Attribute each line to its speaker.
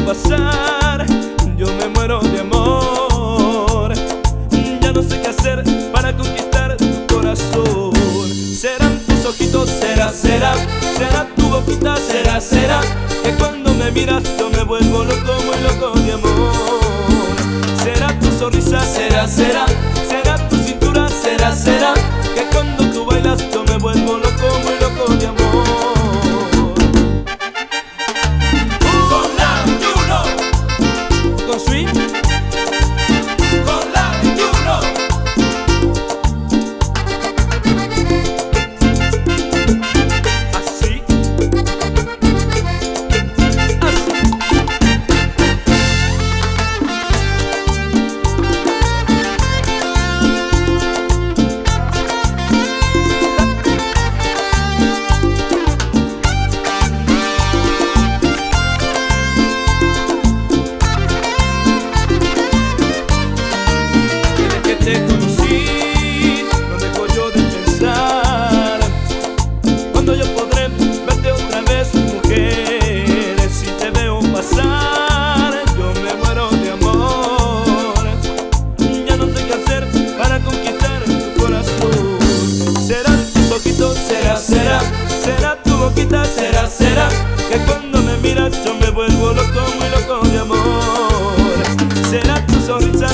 Speaker 1: pasar, yo me muero de amor. Ya no sé qué hacer para conquistar tu corazón. Serán tus ojitos, será tu boquita, será que cuando me miras yo me vuelvo loco, muy loco de amor. Será tu sonrisa, será tu cintura, será que cuando tú bailas yo me vuelvo loco, muy loco de amor.
Speaker 2: Con la 21,
Speaker 1: Con swing,
Speaker 2: con la 21.
Speaker 1: así, así. Te conocí, no dejo yo de pensar cuando yo podré verte otra vez, mujer. Si te veo pasar, yo me muero de amor. Ya no sé qué hacer para conquistar tu corazón. Serán tus ojitos, será tu boquita, será que cuando me miras yo me vuelvo loco, muy loco de amor. Será tu sonrisa,